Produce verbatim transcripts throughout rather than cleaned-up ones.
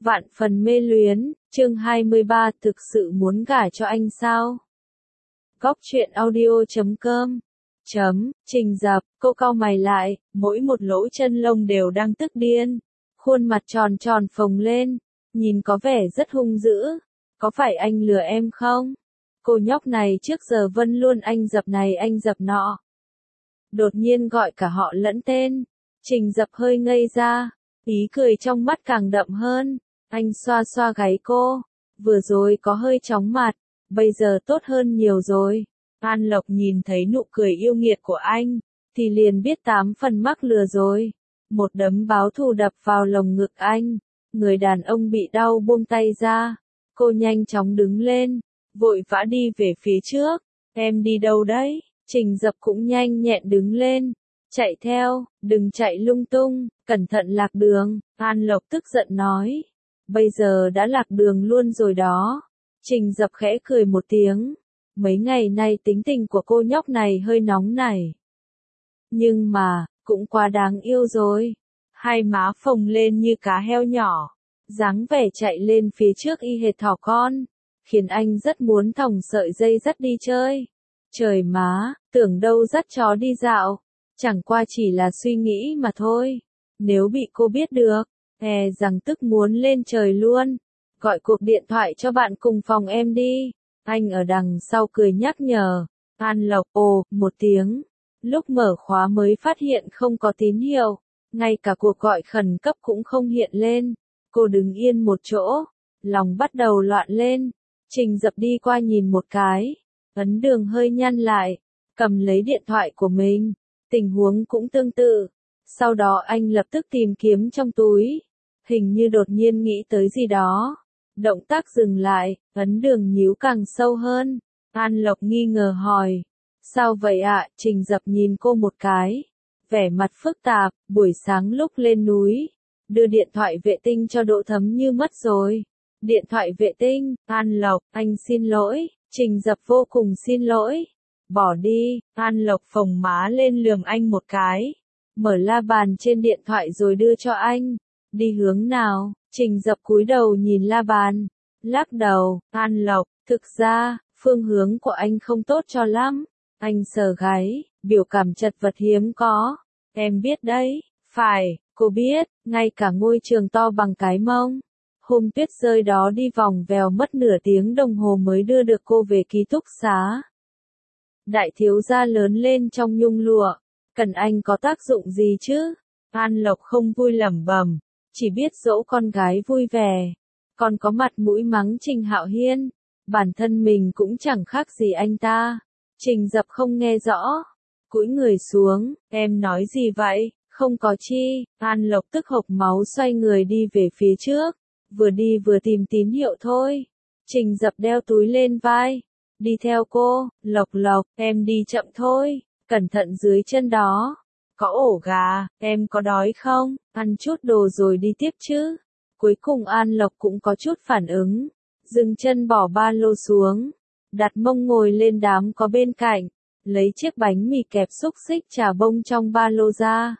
Vạn phần mê luyến, chương hai mươi ba thực sự muốn gả cho anh sao? Góc truyện audio chấm com Chấm, Trình Dập, cô cau mày lại, mỗi một lỗ chân lông đều đang tức điên. Khuôn mặt tròn tròn phồng lên, nhìn có vẻ rất hung dữ. Có phải anh lừa em không? Cô nhóc này trước giờ vẫn luôn anh Dập này anh Dập nọ. Đột nhiên gọi cả họ lẫn tên. Trình Dập hơi ngây ra, ý cười trong mắt càng đậm hơn. Anh xoa xoa gáy cô, vừa rồi có hơi chóng mặt, bây giờ tốt hơn nhiều rồi. An Lộc nhìn thấy nụ cười yêu nghiệt của anh, thì liền biết tám phần mắc lừa rồi. Một đấm báo thù đập vào lồng ngực anh, người đàn ông bị đau buông tay ra. Cô nhanh chóng đứng lên, vội vã đi về phía trước. Em đi đâu đấy? Trình Dập cũng nhanh nhẹn đứng lên, chạy theo, đừng chạy lung tung, cẩn thận lạc đường. An Lộc tức giận nói. Bây giờ đã lạc đường luôn rồi đó. Trình Dập khẽ cười một tiếng. Mấy ngày nay tính tình của cô nhóc này hơi nóng nảy. Nhưng mà, cũng quá đáng yêu rồi. Hai má phồng lên như cá heo nhỏ. Dáng vẻ chạy lên phía trước y hệt thỏ con. Khiến anh rất muốn thòng sợi dây dắt đi chơi. Trời má, tưởng đâu dắt chó đi dạo. Chẳng qua chỉ là suy nghĩ mà thôi. Nếu bị cô biết được, e rằng tức muốn lên trời luôn. Gọi cuộc điện thoại cho bạn cùng phòng em đi. Anh ở đằng sau cười nhắc nhở. An Lộc ồ, một tiếng. Lúc mở khóa mới phát hiện không có tín hiệu. Ngay cả cuộc gọi khẩn cấp cũng không hiện lên. Cô đứng yên một chỗ. Lòng bắt đầu loạn lên. Trình Dập đi qua nhìn một cái. Ấn Đường hơi nhăn lại. Cầm lấy điện thoại của mình. Tình huống cũng tương tự. Sau đó anh lập tức tìm kiếm trong túi. Hình như đột nhiên nghĩ tới gì đó. Động tác dừng lại, Ấn Đường nhíu càng sâu hơn. An Lộc nghi ngờ hỏi. Sao vậy ạ? Trình Dập nhìn cô một cái. Vẻ mặt phức tạp, buổi sáng lúc lên núi. Đưa điện thoại vệ tinh cho Đỗ Thấm Như mất rồi. Điện thoại vệ tinh, An Lộc, anh xin lỗi. Trình Dập vô cùng xin lỗi. Bỏ đi, An Lộc phồng má lên lườm anh một cái. Mở la bàn trên điện thoại rồi đưa cho anh. Đi hướng nào? Trình Dập cúi đầu nhìn la bàn. Lắc đầu, An Lộc, thực ra, phương hướng của anh không tốt cho lắm. Anh sờ gáy, biểu cảm chật vật hiếm có. Em biết đấy, phải, cô biết, ngay cả ngôi trường to bằng cái mông. Hôm tuyết rơi đó đi vòng vèo mất nửa tiếng đồng hồ mới đưa được cô về ký túc xá. Đại thiếu gia lớn lên trong nhung lụa. Cần anh có tác dụng gì chứ? An Lộc không vui lẩm bẩm, chỉ biết dỗ con gái vui vẻ. Còn có mặt mũi mắng Trình Hạo Hiên. Bản thân mình cũng chẳng khác gì anh ta. Trình Dập không nghe rõ. Cúi người xuống, em nói gì vậy? Không có chi. An Lộc tức hộc máu xoay người đi về phía trước. Vừa đi vừa tìm tín hiệu thôi. Trình Dập đeo túi lên vai. Đi theo cô, Lộc Lộc, em đi chậm thôi. Cẩn thận dưới chân đó. Có ổ gà, em có đói không? Ăn chút đồ rồi đi tiếp chứ. Cuối cùng An Lộc cũng có chút phản ứng. Dừng chân bỏ ba lô xuống. Đặt mông ngồi lên đám có bên cạnh. Lấy chiếc bánh mì kẹp xúc xích trà bông trong ba lô ra.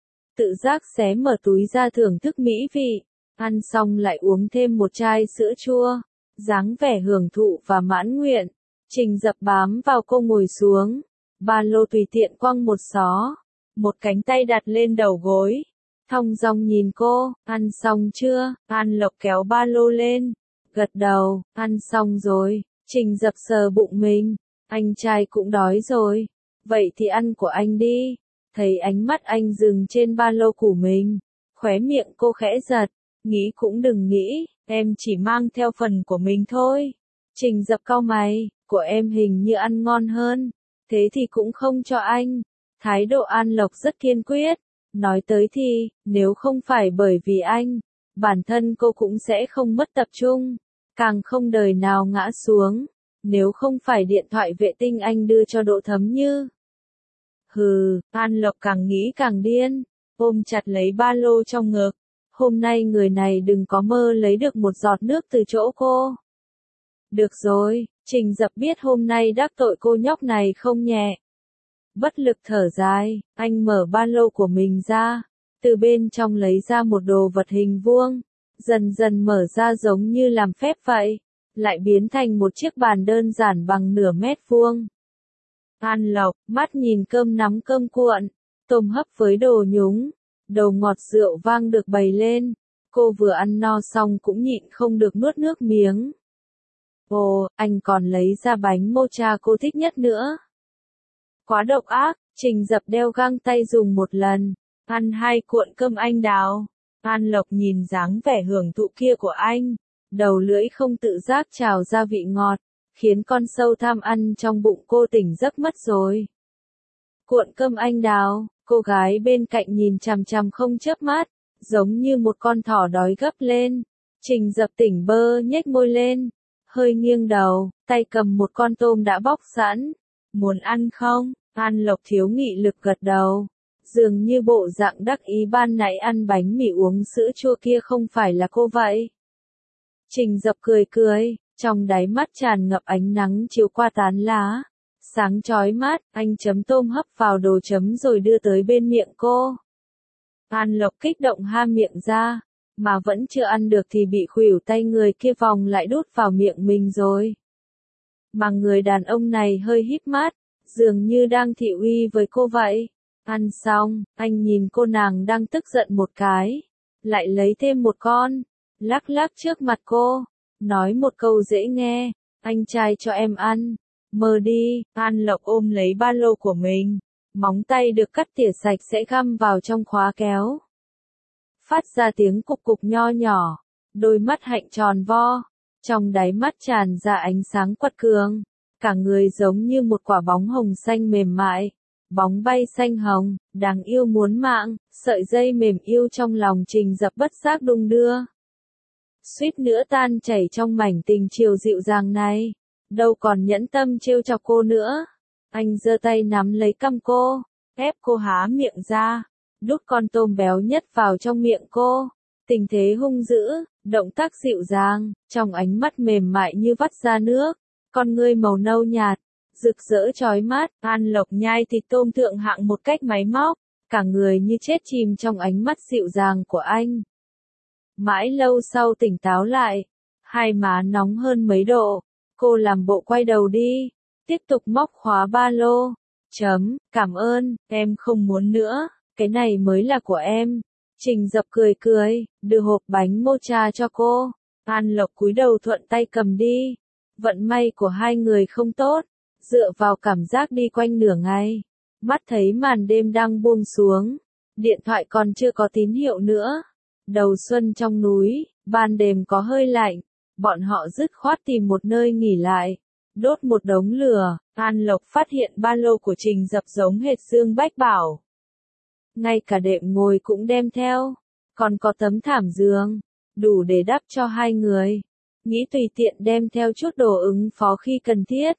Tự giác xé mở túi ra thưởng thức mỹ vị. Ăn xong lại uống thêm một chai sữa chua. Dáng vẻ hưởng thụ và mãn nguyện. Trình Dập bám vào cô ngồi xuống. Ba lô tùy tiện quăng một xó. Một cánh tay đặt lên đầu gối. Thong dong nhìn cô, ăn xong chưa? An Lộc kéo ba lô lên. Gật đầu, ăn xong rồi. Trình Dập sờ bụng mình. Anh trai cũng đói rồi. Vậy thì ăn của anh đi. Thấy ánh mắt anh dừng trên ba lô của mình. Khóe miệng cô khẽ giật. Nghĩ cũng đừng nghĩ, em chỉ mang theo phần của mình thôi. Trình Dập cau mày, của em hình như ăn ngon hơn. Thế thì cũng không cho anh. Thái độ An Lộc rất kiên quyết. Nói tới thì, nếu không phải bởi vì anh, bản thân cô cũng sẽ không mất tập trung. Càng không đời nào ngã xuống. Nếu không phải điện thoại vệ tinh anh đưa cho Đỗ Thấm Như. Hừ, An Lộc càng nghĩ càng điên. Ôm chặt lấy ba lô trong ngực. Hôm nay người này đừng có mơ lấy được một giọt nước từ chỗ cô. Được rồi, Trình Dập biết hôm nay đắc tội cô nhóc này không nhẹ. Bất lực thở dài, anh mở ba lô của mình ra. Từ bên trong lấy ra một đồ vật hình vuông. dần dần mở ra giống như làm phép vậy, lại biến thành một chiếc bàn đơn giản bằng nửa mét vuông. An Lộc, mắt nhìn cơm nắm cơm cuộn, tôm hấp với đồ nhúng, đầu ngọt rượu vang được bày lên. Cô vừa ăn no xong cũng nhịn không được nuốt nước miếng. Ồ, anh còn lấy ra bánh mocha cô thích nhất nữa. Quá độc ác, Trình Dập đeo găng tay dùng một lần, ăn hai cuộn cơm anh đào. An Lộc nhìn dáng vẻ hưởng thụ kia của anh, đầu lưỡi không tự giác trào ra vị ngọt, khiến con sâu tham ăn trong bụng cô tỉnh giấc mất rồi. Cuộn cơm anh đào, cô gái bên cạnh nhìn chằm chằm không chớp mắt, giống như một con thỏ đói gấp lên. Trình Dập tỉnh bơ nhếch môi lên, hơi nghiêng đầu, tay cầm một con tôm đã bóc sẵn. Muốn ăn không? An Lộc thiếu nghị lực gật đầu. Dường như bộ dạng đắc ý ban nãy ăn bánh mì uống sữa chua kia không phải là cô vậy. Trình Dập cười cười, trong đáy mắt tràn ngập ánh nắng chiếu qua tán lá. Sáng chói mắt, anh chấm tôm hấp vào đồ chấm rồi đưa tới bên miệng cô. An Lộc kích động ha miệng ra, mà vẫn chưa ăn được thì bị khuỷu tay người kia vòng lại đút vào miệng mình rồi. Mà người đàn ông này hơi híp mắt, dường như đang thị uy với cô vậy. Ăn xong, anh nhìn cô nàng đang tức giận một cái, lại lấy thêm một con, lắc lắc trước mặt cô, nói một câu dễ nghe, anh trai cho em ăn, mơ đi. An Lộc ôm lấy ba lô của mình, móng tay được cắt tỉa sạch sẽ găm vào trong khóa kéo. Phát ra tiếng cục cục nho nhỏ, đôi mắt hạnh tròn vo, trong đáy mắt tràn ra ánh sáng quật cường, cả người giống như một quả bóng hồng xanh mềm mại. Bóng bay xanh hồng, đáng yêu muốn mạng, sợi dây mềm yêu trong lòng Trình Dập bất giác đung đưa. Suýt nữa tan chảy trong mảnh tình chiều dịu dàng này, đâu còn nhẫn tâm trêu chọc cô nữa. Anh giơ tay nắm lấy cằm cô, ép cô há miệng ra, đút con tôm béo nhất vào trong miệng cô. Tình thế hung dữ, động tác dịu dàng, trong ánh mắt mềm mại như vắt ra nước, con ngươi màu nâu nhạt, rực rỡ chói mắt. An Lộc nhai thịt tôm thượng hạng một cách máy móc, cả người như chết chìm trong ánh mắt dịu dàng của anh. Mãi lâu sau tỉnh táo lại, hai má nóng hơn mấy độ, cô làm bộ quay đầu đi, tiếp tục móc khóa ba lô. Chấm, cảm ơn, em không muốn nữa, cái này mới là của em. Trình Dập cười cười, đưa hộp bánh mocha cho cô. An Lộc cúi đầu thuận tay cầm đi. Vận may của hai người không tốt, dựa vào cảm giác đi quanh nửa ngày. Mắt thấy màn đêm đang buông xuống, điện thoại còn chưa có tín hiệu nữa. Đầu xuân trong núi, ban đêm có hơi lạnh, bọn họ dứt khoát tìm một nơi nghỉ lại, đốt một đống lửa. An Lộc phát hiện ba lô của Trình Dập giống hệt Dương Bách Bảo. Ngay cả đệm ngồi cũng đem theo, còn có tấm thảm giường, đủ để đắp cho hai người. Nghĩ tùy tiện đem theo chút đồ ứng phó khi cần thiết.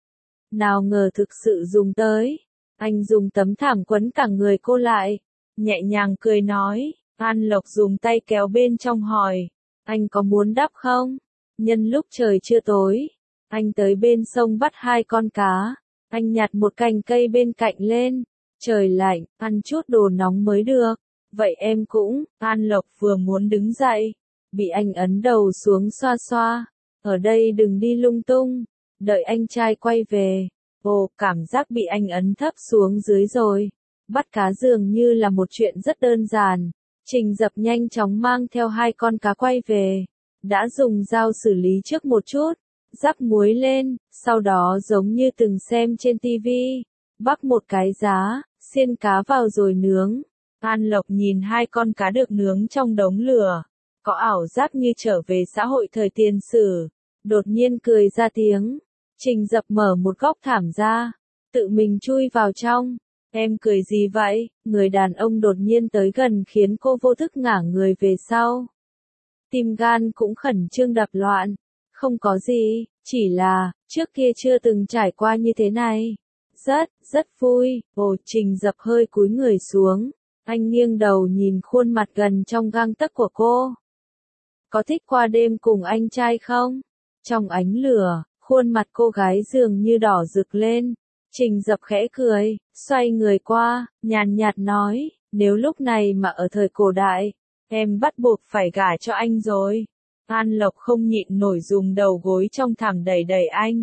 Nào ngờ thực sự dùng tới, anh dùng tấm thảm quấn cả người cô lại, nhẹ nhàng cười nói. An Lộc dùng tay kéo bên trong hỏi, anh có muốn đắp không? Nhân lúc trời chưa tối, anh tới bên sông bắt hai con cá, anh nhặt một cành cây bên cạnh lên, trời lạnh, ăn chút đồ nóng mới được. Vậy em cũng. An Lộc vừa muốn đứng dậy, bị anh ấn đầu xuống xoa xoa, ở đây đừng đi lung tung, đợi anh trai quay về. Ồ, cảm giác bị anh ấn thấp xuống dưới rồi. Bắt cá dường như là một chuyện rất đơn giản. Trình Dập nhanh chóng mang theo hai con cá quay về, đã dùng dao xử lý trước một chút, rắc muối lên, sau đó giống như từng xem trên tivi, bắc một cái giá, xiên cá vào rồi nướng. An Lộc nhìn hai con cá được nướng trong đống lửa, có ảo giác như trở về xã hội thời tiền sử, đột nhiên cười ra tiếng. Trình Dập mở một góc thảm ra, tự mình chui vào trong. Em cười gì vậy? Người đàn ông đột nhiên tới gần khiến cô vô thức ngả người về sau. Tim gan cũng khẩn trương đập loạn. Không có gì, chỉ là, trước kia chưa từng trải qua như thế này. Rất, rất vui. Ồ, Trình Dập hơi cúi người xuống. Anh nghiêng đầu nhìn khuôn mặt gần trong gang tấc của cô. Có thích qua đêm cùng anh trai không? Trong ánh lửa, khuôn mặt cô gái dường như đỏ rực lên. Trình Dập khẽ cười, xoay người qua, nhàn nhạt nói, nếu lúc này mà ở thời cổ đại, em bắt buộc phải gả cho anh rồi. An Lộc không nhịn nổi dùng đầu gối trong thảm đẩy đẩy anh.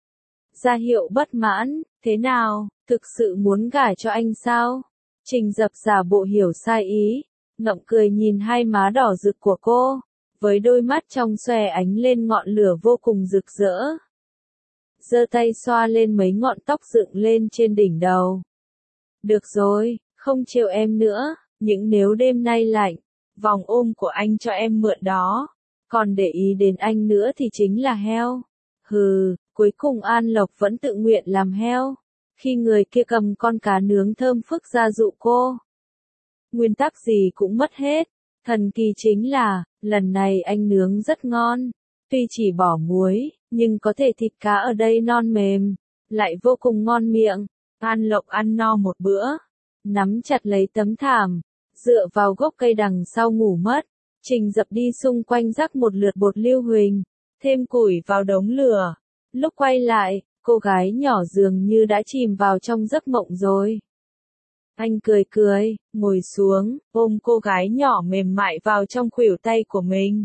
Ra hiệu bất mãn, thế nào, thực sự muốn gả cho anh sao? Trình Dập giả bộ hiểu sai ý, ngậm cười nhìn hai má đỏ rực của cô, với đôi mắt trong xòe ánh lên ngọn lửa vô cùng rực rỡ. Giơ tay xoa lên mấy ngọn tóc dựng lên trên đỉnh đầu. Được rồi, không trêu em nữa, những nếu đêm nay lạnh, vòng ôm của anh cho em mượn đó, còn để ý đến anh nữa thì chính là heo. Hừ, cuối cùng An Lộc vẫn tự nguyện làm heo, khi người kia cầm con cá nướng thơm phức ra dụ cô. Nguyên tắc gì cũng mất hết, thần kỳ chính là, lần này anh nướng rất ngon, tuy chỉ bỏ muối, nhưng có thể thịt cá ở đây non mềm, lại vô cùng ngon miệng. An Lộc ăn no một bữa, nắm chặt lấy tấm thảm, dựa vào gốc cây đằng sau ngủ mất. Trình Dập đi xung quanh rắc một lượt bột lưu huỳnh, thêm củi vào đống lửa. Lúc quay lại, cô gái nhỏ dường như đã chìm vào trong giấc mộng rồi. Anh cười cười, ngồi xuống, ôm cô gái nhỏ mềm mại vào trong khuỷu tay của mình.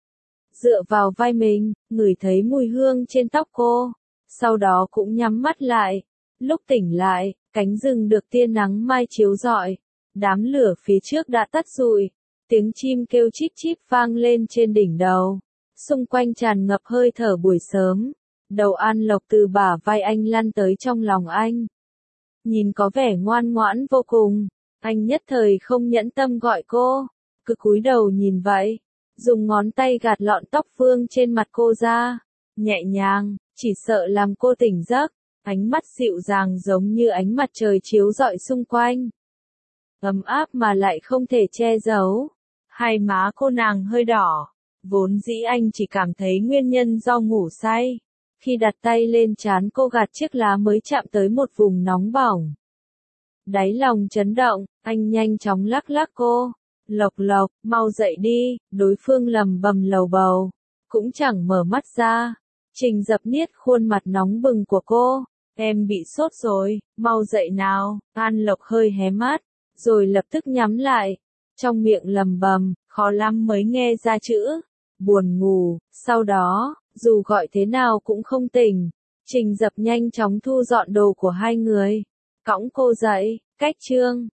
Dựa vào vai mình, ngửi thấy mùi hương trên tóc cô, sau đó cũng nhắm mắt lại. Lúc tỉnh lại, cánh rừng được tia nắng mai chiếu rọi, đám lửa phía trước đã tắt rụi, tiếng chim kêu chip chip vang lên trên đỉnh đầu, xung quanh tràn ngập hơi thở buổi sớm. Đầu An Lộc từ bả vai anh lăn tới trong lòng anh. Nhìn có vẻ ngoan ngoãn vô cùng, anh nhất thời không nhẫn tâm gọi cô, cứ cúi đầu nhìn vậy, dùng ngón tay gạt lọn tóc vương trên mặt cô ra, nhẹ nhàng, chỉ sợ làm cô tỉnh giấc. Ánh mắt dịu dàng giống như ánh mặt trời chiếu rọi xung quanh. Ấm áp mà lại không thể che giấu. Hai má cô nàng hơi đỏ. Vốn dĩ anh chỉ cảm thấy nguyên nhân do ngủ say. Khi đặt tay lên trán cô gạt chiếc lá mới chạm tới một vùng nóng bỏng. Đáy lòng chấn động, anh nhanh chóng lắc lắc cô. Lộc Lộc, mau dậy đi, đối phương lầm bầm lầu bầu. Cũng chẳng mở mắt ra. Trình Dập niết khuôn mặt nóng bừng của cô. Em bị sốt rồi, mau dậy nào. An Lộc hơi hé mắt, rồi lập tức nhắm lại. Trong miệng lầm bầm, khó lắm mới nghe ra chữ. Buồn ngủ, sau đó, dù gọi thế nào cũng không tỉnh. Trình Dập nhanh chóng thu dọn đồ của hai người. Cõng cô dậy, cách trương.